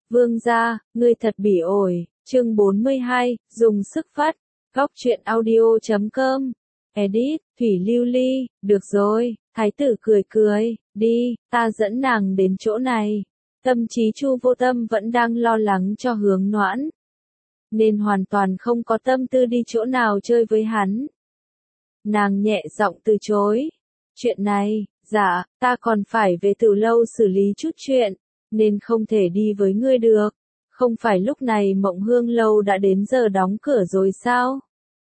Vương gia, ngươi thật bỉ ổi. Chương 42, dùng sức phát. Góc truyện audio.com. Edit, Thủy Lưu Ly, được rồi, thái tử cười cười, đi, ta dẫn nàng đến chỗ này. Tâm trí Chu Vô Tâm vẫn đang lo lắng cho Hướng Noãn, nên hoàn toàn không có tâm tư đi chỗ nào chơi với hắn. Nàng nhẹ giọng từ chối. Chuyện này, dạ, ta còn phải về Tử Lâu xử lý chút chuyện, nên không thể đi với ngươi được. Không phải lúc này Mộng Hương Lâu đã đến giờ đóng cửa rồi sao?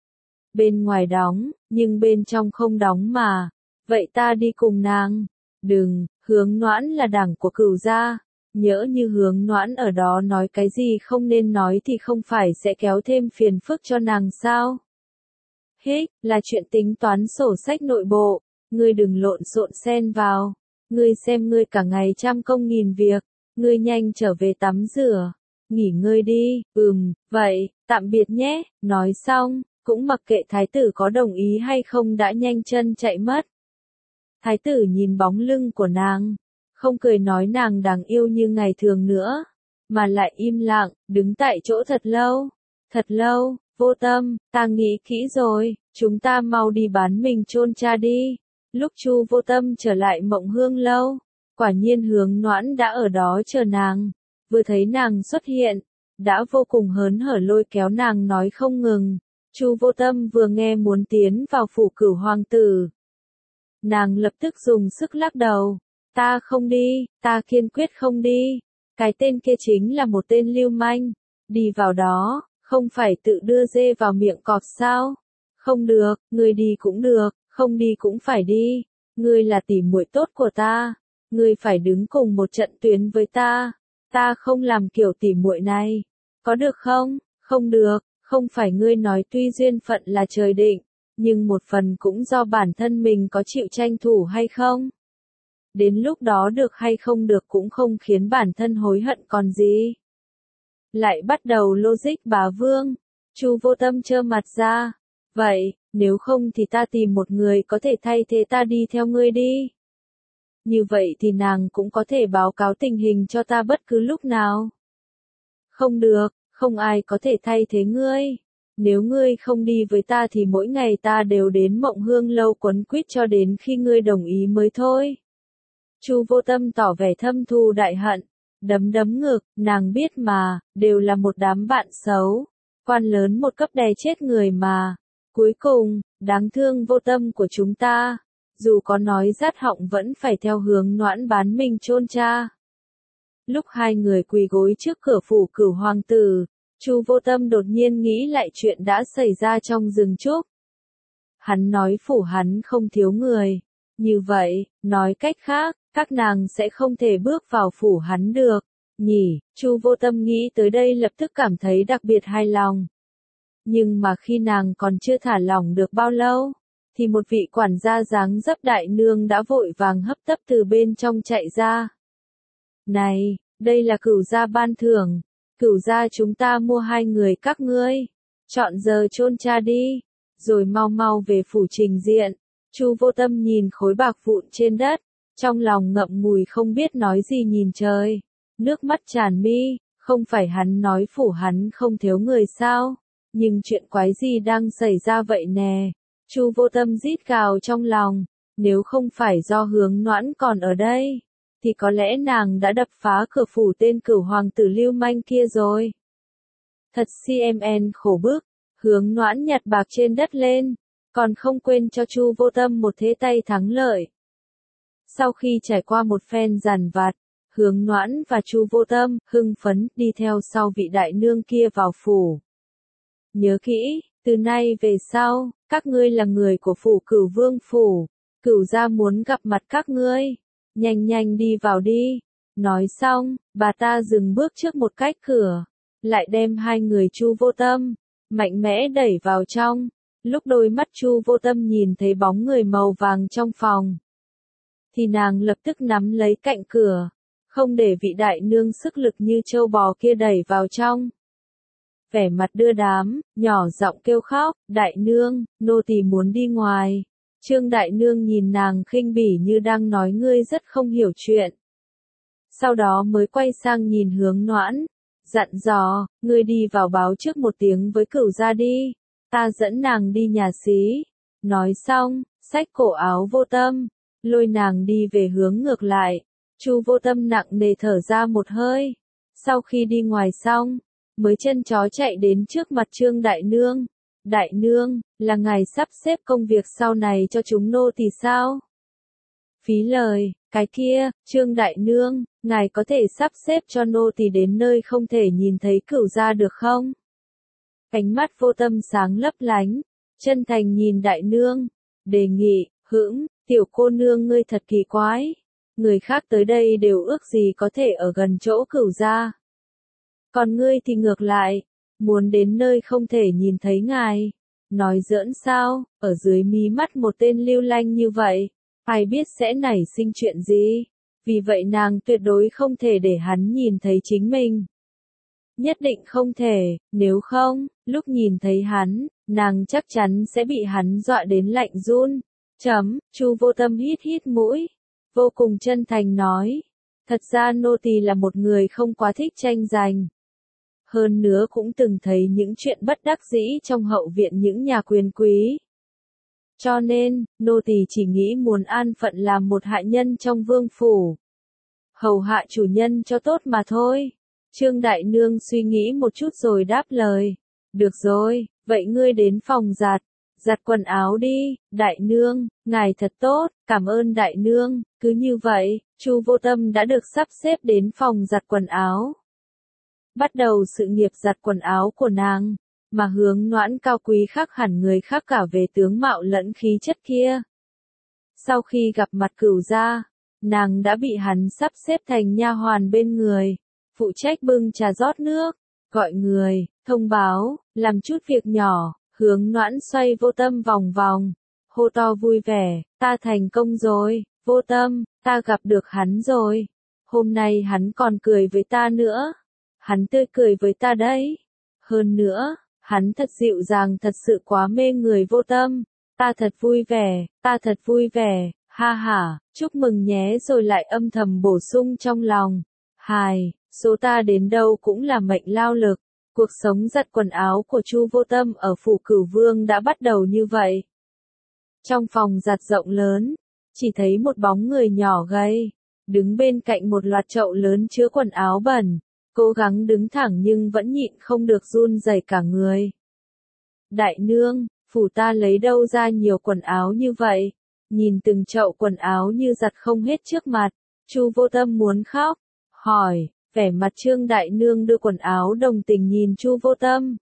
Bên ngoài đóng, nhưng bên trong không đóng mà. Vậy ta đi cùng nàng. Đừng, Hướng Noãn là đảng của Cửu gia. Nhỡ như Hướng Noãn ở đó nói cái gì không nên nói thì không phải sẽ kéo thêm phiền phức cho nàng sao? Hích, là chuyện tính toán sổ sách nội bộ. Ngươi đừng lộn xộn xen vào. Ngươi xem ngươi cả ngày trăm công nghìn việc. Ngươi nhanh trở về tắm rửa. Nghỉ ngơi đi. Vậy, tạm biệt nhé. Nói xong, cũng mặc kệ thái tử có đồng ý hay không đã nhanh chân chạy mất. Thái tử nhìn bóng lưng của nàng, không cười nói nàng đáng yêu như ngày thường nữa, mà lại im lặng, đứng tại chỗ thật lâu. Thật lâu, Vô Tâm, ta nghĩ kỹ rồi, chúng ta mau đi bán mình chôn cha đi. Lúc Chu Vô Tâm trở lại Mộng Hương Lâu, quả nhiên Hướng Noãn đã ở đó chờ nàng, vừa thấy nàng xuất hiện, đã vô cùng hớn hở lôi kéo nàng nói không ngừng. Chu Vô Tâm vừa nghe muốn tiến vào phủ Cửu hoàng tử, nàng lập tức dùng sức lắc đầu. Ta không đi, ta kiên quyết không đi. Cái tên kia chính là một tên lưu manh. Đi vào đó, không phải tự đưa dê vào miệng cọp sao? Không được, ngươi đi cũng được, không đi cũng phải đi. Ngươi là tỉ muội tốt của ta. Ngươi phải đứng cùng một trận tuyến với ta. Ta không làm kiểu tỉ muội này. Có được không? Không được, không phải ngươi nói tuy duyên phận là trời định, nhưng một phần cũng do bản thân mình có chịu tranh thủ hay không. Đến lúc đó được hay không được cũng không khiến bản thân hối hận còn gì. Lại bắt đầu logic bá vương. Chu Vô Tâm trơ mặt ra. Vậy, nếu không thì ta tìm một người có thể thay thế ta đi theo ngươi đi. Như vậy thì nàng cũng có thể báo cáo tình hình cho ta bất cứ lúc nào. Không được, không ai có thể thay thế ngươi. Nếu ngươi không đi với ta thì mỗi ngày ta đều đến Mộng Hương Lâu quấn quýt cho đến khi ngươi đồng ý mới thôi. Chu Vô Tâm tỏ vẻ thâm thù đại hận, đấm ngực, nàng biết mà, đều là một đám bạn xấu, quan lớn một cấp đè chết người mà. Cuối cùng, đáng thương Vô Tâm của chúng ta, dù có nói rát họng vẫn phải theo Hướng Noãn bán mình chôn cha. Lúc hai người quỳ gối trước cửa phủ Cửu hoàng tử, Chu Vô Tâm đột nhiên nghĩ lại chuyện đã xảy ra trong rừng trúc. Hắn nói phủ hắn không thiếu người. Như vậy, nói cách khác, các nàng sẽ không thể bước vào phủ hắn được. Nhỉ, Chu Vô Tâm nghĩ tới đây lập tức cảm thấy đặc biệt hài lòng. Nhưng mà khi nàng còn chưa thả lỏng được bao lâu, thì một vị quản gia dáng dấp đại nương đã vội vàng hấp tấp từ bên trong chạy ra. Này, đây là Cửu gia ban thưởng. Cửu gia chúng ta mua hai người các ngươi. Chọn giờ chôn cha đi, rồi mau mau về phủ trình diện. Chu Vô Tâm nhìn khối bạc vụn trên đất, trong lòng ngậm ngùi không biết nói gì nhìn trời. Nước mắt tràn mi, không phải hắn nói phủ hắn không thiếu người sao? Nhưng chuyện quái gì đang xảy ra vậy nè? Chu Vô Tâm rít gào trong lòng, nếu không phải do Hướng Noãn còn ở đây, thì có lẽ nàng đã đập phá cửa phủ tên Cửu hoàng tử lưu manh kia rồi. Thật CMN khổ bức, Hướng Noãn nhặt bạc trên đất lên, còn không quên cho Chu Vô Tâm một thế tay thắng lợi. Sau khi trải qua một phen giàn vặt, Hướng Noãn và Chu Vô Tâm hưng phấn đi theo sau vị đại nương kia vào phủ. Nhớ kỹ, từ nay về sau, các ngươi là người của phủ Cửu vương phủ, Cửu gia muốn gặp mặt các ngươi. Nhanh nhanh đi vào đi. Nói xong, bà ta dừng bước trước một cách cửa, lại đem hai người Chu Vô Tâm mạnh mẽ đẩy vào trong. Lúc đôi mắt Chu Vô Tâm nhìn thấy bóng người màu vàng trong phòng, thì nàng lập tức nắm lấy cạnh cửa, không để vị đại nương sức lực như trâu bò kia đẩy vào trong. Vẻ mặt đưa đám, nhỏ giọng kêu khóc, đại nương, nô tỳ muốn đi ngoài. Trương đại nương nhìn nàng khinh bỉ như đang nói ngươi rất không hiểu chuyện. sau đó mới quay sang nhìn Hướng Noãn, dặn dò, ngươi đi vào báo trước một tiếng với Cửu gia đi, ta dẫn nàng đi nhà xí. Nói xong, xách cổ áo Vô Tâm, lôi nàng đi về hướng ngược lại. Chu Vô Tâm nặng nề thở ra một hơi, sau khi đi ngoài xong, mới chân chó chạy đến trước mặt Trương Đại Nương. Đại Nương, là ngài sắp xếp công việc sau này cho chúng nô tỳ sao? Phí lời, cái kia, Trương Đại Nương, ngài có thể sắp xếp cho nô tỳ đến nơi không thể nhìn thấy Cửu gia được không? Ánh mắt Vô Tâm sáng lấp lánh, chân thành nhìn Đại Nương, đề nghị, hững, tiểu cô nương ngươi thật kỳ quái. Người khác tới đây đều ước gì có thể ở gần chỗ Cửu gia. Còn ngươi thì ngược lại, muốn đến nơi không thể nhìn thấy ngài. Nói giỡn sao, ở dưới mí mắt một tên lưu lanh như vậy, ai biết sẽ nảy sinh chuyện gì. Vì vậy nàng tuyệt đối không thể để hắn nhìn thấy chính mình. Nhất định không thể, nếu không, lúc nhìn thấy hắn, nàng chắc chắn sẽ bị hắn dọa đến lạnh run. Chu Vô Tâm hít hít mũi, vô cùng chân thành nói, thật ra nô tỳ là một người không quá thích tranh giành. Hơn nữa cũng từng thấy những chuyện bất đắc dĩ trong hậu viện những nhà quyền quý. Cho nên, nô tỳ chỉ nghĩ muốn an phận làm một hạ nhân trong vương phủ. Hầu hạ chủ nhân cho tốt mà thôi. Trương Đại Nương suy nghĩ một chút rồi đáp lời. Được rồi, vậy ngươi đến phòng giặt quần áo đi. Đại Nương, ngài thật tốt, cảm ơn Đại Nương. Cứ như vậy, Chu Vô Tâm đã được sắp xếp đến phòng giặt quần áo. Bắt đầu sự nghiệp giặt quần áo của nàng, mà Hướng Noãn cao quý khác hẳn người khác cả về tướng mạo lẫn khí chất kia. Sau khi gặp mặt Cửu gia, nàng đã bị hắn sắp xếp thành nha hoàn bên người, phụ trách bưng trà rót nước, gọi người, thông báo, làm chút việc nhỏ. Hướng Noãn xoay Vô Tâm vòng vòng, hô to vui vẻ, ta thành công rồi, Vô Tâm, ta gặp được hắn rồi. Hôm nay hắn còn cười với ta nữa. Hắn tươi cười với ta đấy. Hơn nữa, hắn thật dịu dàng, thật sự quá mê người Vô Tâm. Ta thật vui vẻ, ha ha, chúc mừng nhé, rồi lại âm thầm bổ sung trong lòng. Hài, số ta đến đâu cũng là mệnh lao lực. Cuộc sống giặt quần áo của Chu Vô Tâm ở phủ Cửu Vương đã bắt đầu như vậy. Trong phòng giặt rộng lớn, chỉ thấy một bóng người nhỏ gầy, đứng bên cạnh một loạt chậu lớn chứa quần áo bẩn. Cố gắng đứng thẳng nhưng vẫn nhịn không được run rẩy cả người. Đại Nương, phủ ta lấy đâu ra nhiều quần áo như vậy? Nhìn từng chậu quần áo như giặt không hết trước mặt, Chu Vô Tâm muốn khóc, hỏi, vẻ mặt Trương Đại Nương đưa quần áo đồng tình nhìn Chu Vô Tâm.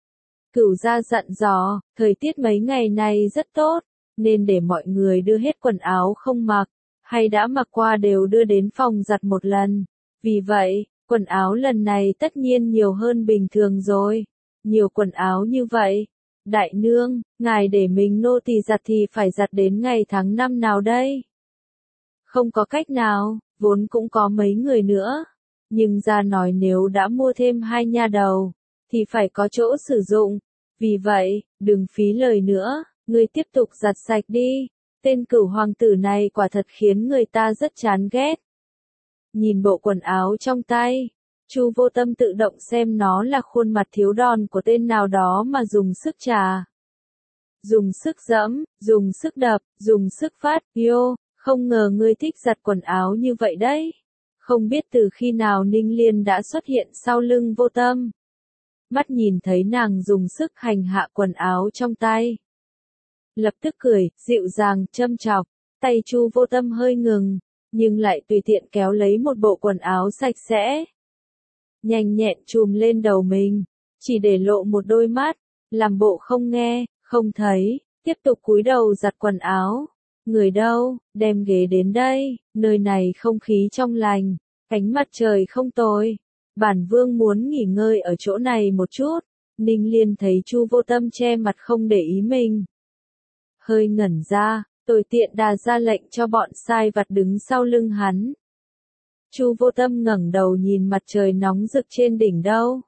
Cửu gia dặn dò, thời tiết mấy ngày này rất tốt, nên để mọi người đưa hết quần áo không mặc, hay đã mặc qua đều đưa đến phòng giặt một lần. Vì vậy, quần áo lần này tất nhiên nhiều hơn bình thường rồi. Nhiều quần áo như vậy. Đại Nương, ngài để mình nô tỳ giặt thì phải giặt đến ngày tháng năm nào đây? Không có cách nào, vốn cũng có mấy người nữa. Nhưng ra nói nếu đã mua thêm 2 nha đầu, thì phải có chỗ sử dụng. Vì vậy, đừng phí lời nữa, ngươi tiếp tục giặt sạch đi. Tên Cửu hoàng tử này quả thật khiến người ta rất chán ghét. Nhìn bộ quần áo trong tay, Chu Vô Tâm tự động xem nó là khuôn mặt thiếu đòn của tên nào đó mà dùng sức chà. Dùng sức giẫm, dùng sức đập, dùng sức phát, không ngờ ngươi thích giặt quần áo như vậy đấy. Không biết từ khi nào Ninh Liên đã xuất hiện sau lưng Vô Tâm. Mắt nhìn thấy nàng dùng sức hành hạ quần áo trong tay. Lập tức cười, dịu dàng, châm chọc, tay Chu Vô Tâm hơi ngừng, nhưng lại tùy tiện kéo lấy một bộ quần áo sạch sẽ. Nhanh nhẹn chùm lên đầu mình, chỉ để lộ một đôi mắt, làm bộ không nghe, không thấy, tiếp tục cúi đầu giặt quần áo. Người đâu, đem ghế đến đây, nơi này không khí trong lành, ánh mặt trời không tồi. Bản vương muốn nghỉ ngơi ở chỗ này một chút. Ninh Liên thấy Chu Vô Tâm che mặt không để ý mình. Hơi ngẩn ra, tồi tiện đà ra lệnh cho bọn sai vặt đứng sau lưng hắn. Chu Vô Tâm ngẩng đầu nhìn mặt trời nóng rực trên đỉnh đâu.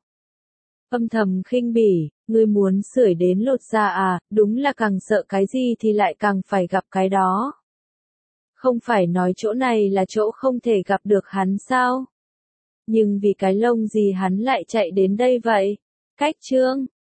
Âm thầm khinh bỉ, ngươi muốn sưởi đến lột da à, đúng là càng sợ cái gì thì lại càng phải gặp cái đó. Không phải nói chỗ này là chỗ không thể gặp được hắn sao? Nhưng vì cái lông gì hắn lại chạy đến đây vậy? Cách Trương,